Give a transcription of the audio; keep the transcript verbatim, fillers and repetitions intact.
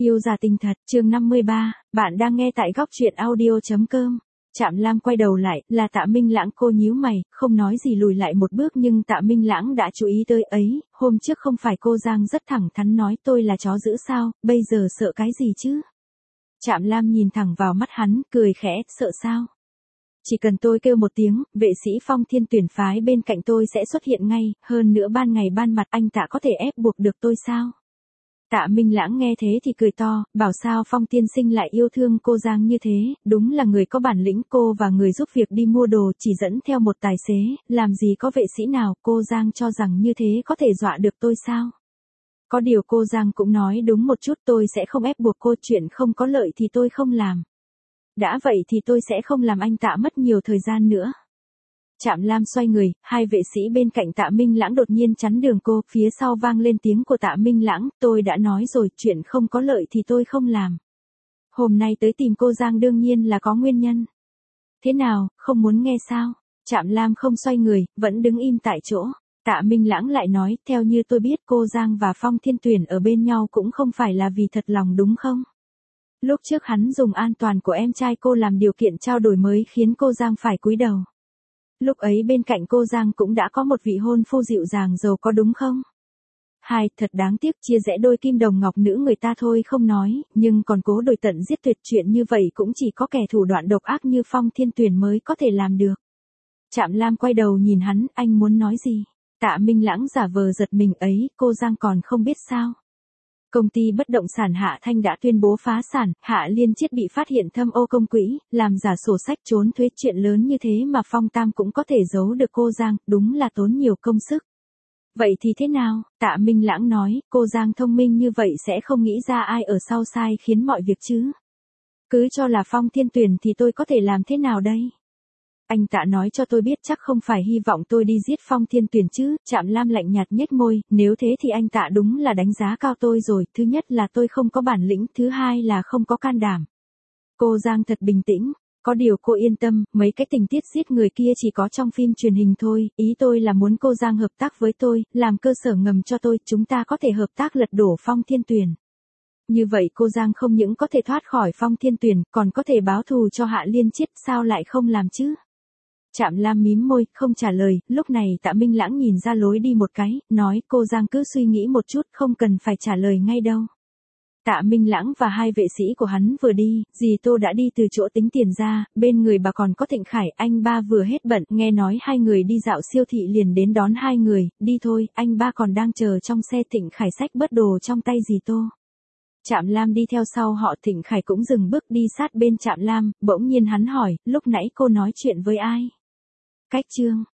Yêu giả tình thật, chương năm mươi ba, bạn đang nghe tại góc truyện audio chấm com. Trạm Lam quay đầu lại, là Tạ Minh Lãng. Cô nhíu mày, không nói gì lùi lại một bước, nhưng Tạ Minh Lãng đã chú ý tới ấy, hôm trước không phải cô Giang rất thẳng thắn nói tôi là chó dữ sao, bây giờ sợ cái gì chứ? Trạm Lam nhìn thẳng vào mắt hắn, cười khẽ, sợ sao? Chỉ cần tôi kêu một tiếng, vệ sĩ Phong Thiên tuyển phái bên cạnh tôi sẽ xuất hiện ngay, hơn nữa ban ngày ban mặt anh Tạ có thể ép buộc được tôi sao? Tạ Minh Lãng nghe thế thì cười to, bảo sao Phong tiên sinh lại yêu thương cô Giang như thế, đúng là người có bản lĩnh. Cô và người giúp việc đi mua đồ chỉ dẫn theo một tài xế, làm gì có vệ sĩ nào. Cô Giang cho rằng như thế có thể dọa được tôi sao? Có điều cô Giang cũng nói đúng một chút, tôi sẽ không ép buộc cô, chuyện không có lợi thì tôi không làm. Đã vậy thì tôi sẽ không làm anh Tạ mất nhiều thời gian nữa. Trạm Lam xoay người, hai vệ sĩ bên cạnh Tạ Minh Lãng đột nhiên chắn đường cô, phía sau vang lên tiếng của Tạ Minh Lãng, tôi đã nói rồi, chuyện không có lợi thì tôi không làm. Hôm nay tới tìm cô Giang đương nhiên là có nguyên nhân. Thế nào, không muốn nghe sao? Trạm Lam không xoay người, vẫn đứng im tại chỗ. Tạ Minh Lãng lại nói, theo như tôi biết cô Giang và Phong Thiên Tuyển ở bên nhau cũng không phải là vì thật lòng đúng không? Lúc trước hắn dùng an toàn của em trai cô làm điều kiện trao đổi mới khiến cô Giang phải cúi đầu. Lúc ấy bên cạnh cô Giang cũng đã có một vị hôn phu dịu dàng giàu có đúng không? Hai, thật đáng tiếc, chia rẽ đôi kim đồng ngọc nữ người ta thôi không nói, nhưng còn cố đổi tận giết tuyệt, chuyện như vậy cũng chỉ có kẻ thủ đoạn độc ác như Phong Thiên Tuyển mới có thể làm được. Trạm Lam quay đầu nhìn hắn, anh muốn nói gì? Tạ Minh Lãng giả vờ giật mình, ấy, cô Giang còn không biết sao? Công ty bất động sản Hạ Thanh đã tuyên bố phá sản, Hạ Liên Chiết bị phát hiện thâm ô công quỹ, làm giả sổ sách trốn thuế, chuyện lớn như thế mà Phong Tam cũng có thể giấu được cô Giang, đúng là tốn nhiều công sức. Vậy thì thế nào? Tạ Minh Lãng nói, cô Giang thông minh như vậy sẽ không nghĩ ra ai ở sau sai khiến mọi việc chứ. Cứ cho là Phong Thiên Tuyển thì tôi có thể làm thế nào đây? Anh Tạ nói cho tôi biết chắc không phải hy vọng tôi đi giết Phong Thiên Tuyển chứ. Trạm Lam lạnh nhạt nhếch môi, nếu thế thì anh Tạ đúng là đánh giá cao tôi rồi, thứ nhất là tôi không có bản lĩnh, thứ hai là không có can đảm. Cô Giang thật bình tĩnh, có điều cô yên tâm, mấy cái tình tiết giết người kia chỉ có trong phim truyền hình thôi, ý tôi là muốn cô Giang hợp tác với tôi, làm cơ sở ngầm cho tôi, chúng ta có thể hợp tác lật đổ Phong Thiên Tuyển. Như vậy cô Giang không những có thể thoát khỏi Phong Thiên Tuyển, còn có thể báo thù cho Hạ Liên Chiết, sao lại không làm chứ? Trạm Lam mím môi, không trả lời, lúc này Tạ Minh Lãng nhìn ra lối đi một cái, nói cô Giang cứ suy nghĩ một chút, không cần phải trả lời ngay đâu. Tạ Minh Lãng và hai vệ sĩ của hắn vừa đi, dì Tô đã đi từ chỗ tính tiền ra, bên người bà còn có Thịnh Khải, anh ba vừa hết bận, nghe nói hai người đi dạo siêu thị liền đến đón hai người, đi thôi, anh ba còn đang chờ trong xe. Thịnh Khải xách bớt đồ trong tay dì Tô. Trạm Lam đi theo sau họ, Thịnh Khải cũng dừng bước đi sát bên Trạm Lam, bỗng nhiên hắn hỏi, lúc nãy cô nói chuyện với ai? Cách Trương,